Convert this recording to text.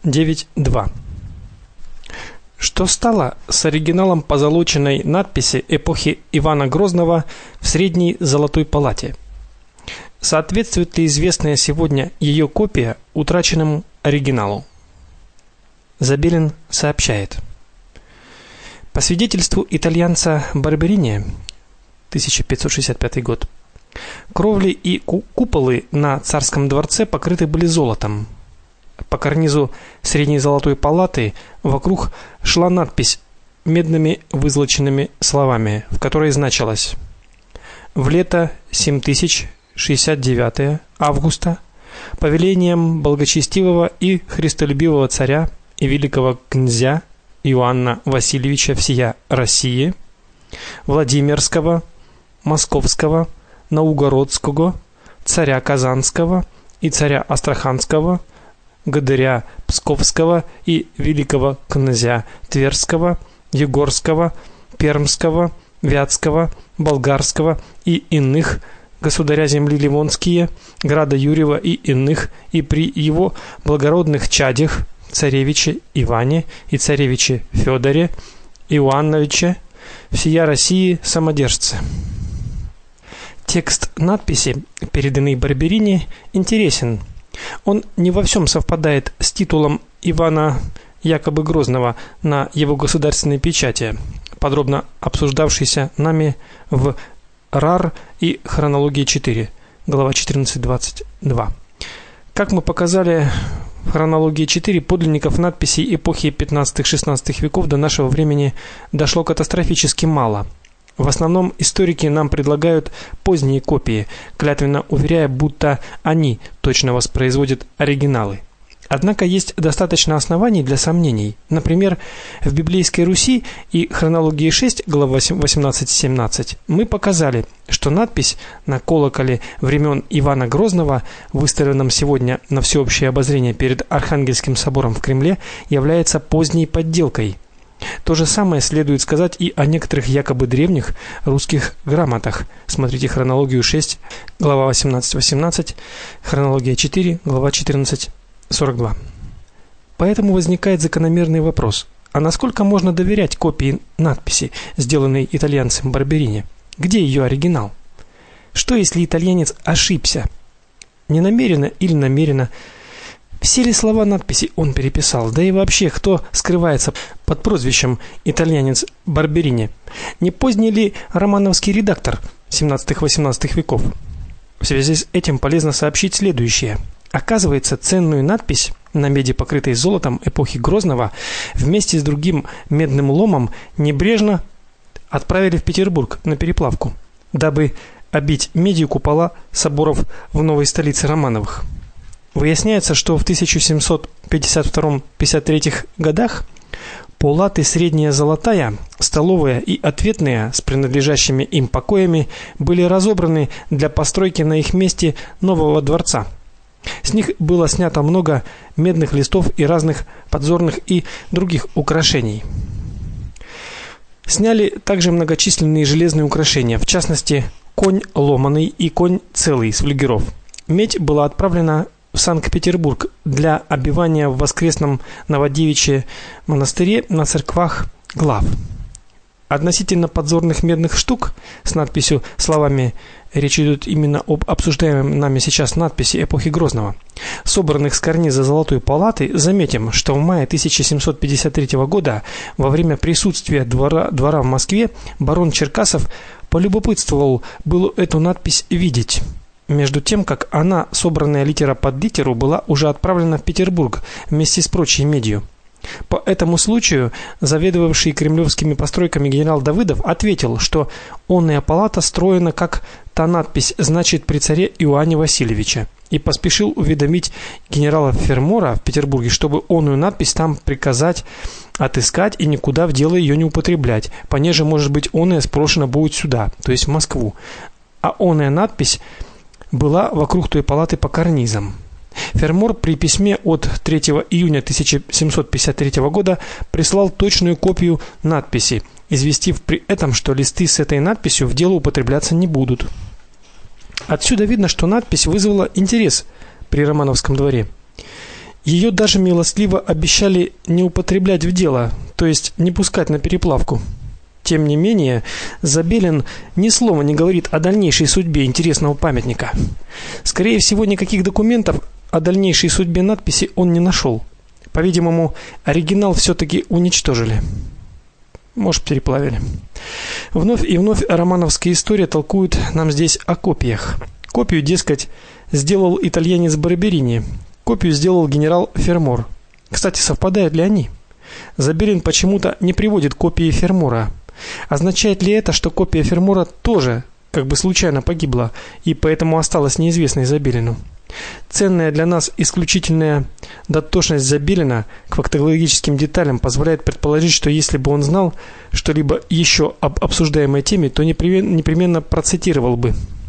9.2. Что стало с оригиналом позолоченной надписи эпохи Ивана Грозного в Средней Золотой Палате? Соответствует ли известная сегодня ее копия утраченному оригиналу? Забелин сообщает. По свидетельству итальянца Барберини, 1565 год, кровли и куполы на царском дворце покрыты были золотом. По карнизу Средней Золотой Палаты вокруг шла надпись медными вызолоченными словами, в которой значилось: в лето 7069 августа повелением благочестивого и христолюбивого царя и великого князя Иоанна Васильевича всея России, Владимирского, Московского, Новгородского, царя Казанского и царя Астраханского, Государя Псковского и великого князя Тверского, Егорского, Пермского, Вятского, Болгарского и иных, государя земли Ливонские, града Юрьева и иных, и при его благородных чадях, царевиче Иване и царевиче Федоре Иоанновиче, всея России самодержцы. Текст надписи, переданный Барберини, интересен. Он не во всем совпадает с титулом Ивана якобы Грозного на его государственной печати, подробно обсуждавшейся нами в РАР и хронологии 4, глава 14.22. Как мы показали в хронологии 4, подлинников надписей эпохи 15-16 веков до нашего времени дошло катастрофически мало. В основном историки нам предлагают поздние копии, клятвенно уверяя, будто они точно воспроизводят оригиналы. Однако есть достаточно оснований для сомнений. Например, в библейской Руси и хронологии 6, глава 18-17, мы показали, что надпись на колоколе времен Ивана Грозного, выставленном сегодня на всеобщее обозрение перед Архангельским собором в Кремле, является поздней подделкой. То же самое следует сказать и о некоторых якобы древних русских грамотах. Смотрите хронологию 6, глава 18-18, хронология 4, глава 14-42. Поэтому возникает закономерный вопрос: а насколько можно доверять копии надписи, сделанной итальянцем Барберини? Где ее оригинал? Что если итальянец ошибся? Ненамеренно или намеренно? Все ли слова надписи он переписал? Да и вообще, кто скрывается под прозвищем итальянец Барберини? Не поздний ли романовский редактор 17-18 веков? В связи с этим полезно сообщить следующее. Оказывается, ценную надпись на меди, покрытой золотом эпохи Грозного, вместе с другим медным ломом небрежно отправили в Петербург на переплавку, дабы обить медью купола соборов в новой столице Романовых. Выясняется, что в 1752-53 годах палаты Средняя Золотая, столовая и ответная с принадлежащими им покоями были разобраны для постройки на их месте нового дворца. С них было снято много медных листов и разных подзорных и других украшений. Сняли также многочисленные железные украшения, в частности, конь ломаный и конь целый с флюгеров. Медь была отправлена в Санкт-Петербург для обивания в воскресном Новодевичьем монастыре на церквах глав. Относительно подзорных медных штук с надписью словами, речь идет именно об обсуждаемой нами сейчас надписи эпохи Грозного, собранных с карниза Золотой Палаты, заметим, что в мае 1753 года во время присутствия двора в Москве барон Черкасов полюбопытствовал было эту надпись видеть. Между тем, как она, собранная литера под литеру, была уже отправлена в Петербург вместе с прочей медью. По этому случаю заведовавший кремлевскими постройками генерал Давыдов ответил, что онная палата строена как та надпись значит при царе Иоанне Васильевиче, и поспешил уведомить генерала Фермора в Петербурге, чтобы онную надпись там приказать отыскать и никуда в дело ее не употреблять, понеже, может быть, онная спрошена будет сюда, то есть в Москву, а онная надпись была вокруг той палаты по карнизам. Фермор при письме от 3 июня 1753 года прислал точную копию надписи, известив при этом, что листы с этой надписью в дело употребляться не будут. Отсюда видно, что надпись вызвала интерес при Романовском дворе. Ее даже милостливо обещали не употреблять в дело, то есть не пускать на переплавку. Тем не менее, Забелин ни слова не говорит о дальнейшей судьбе интересного памятника. Скорее всего, никаких документов о дальнейшей судьбе надписи он не нашел. По-видимому, оригинал все-таки уничтожили. Может, переплавили. Вновь и вновь романовская история толкует нам здесь о копиях. Копию, дескать, сделал итальянец Барберини. Копию сделал генерал Фермор. Кстати, совпадают ли они? Забелин почему-то не приводит копии Фермора. Означает ли это, что копия Фермора тоже как бы случайно погибла и поэтому осталась неизвестной Забелину? Ценная для нас исключительная дотошность Забелина к фактологическим деталям позволяет предположить, что если бы он знал что-либо еще об обсуждаемой теме, то непременно процитировал бы.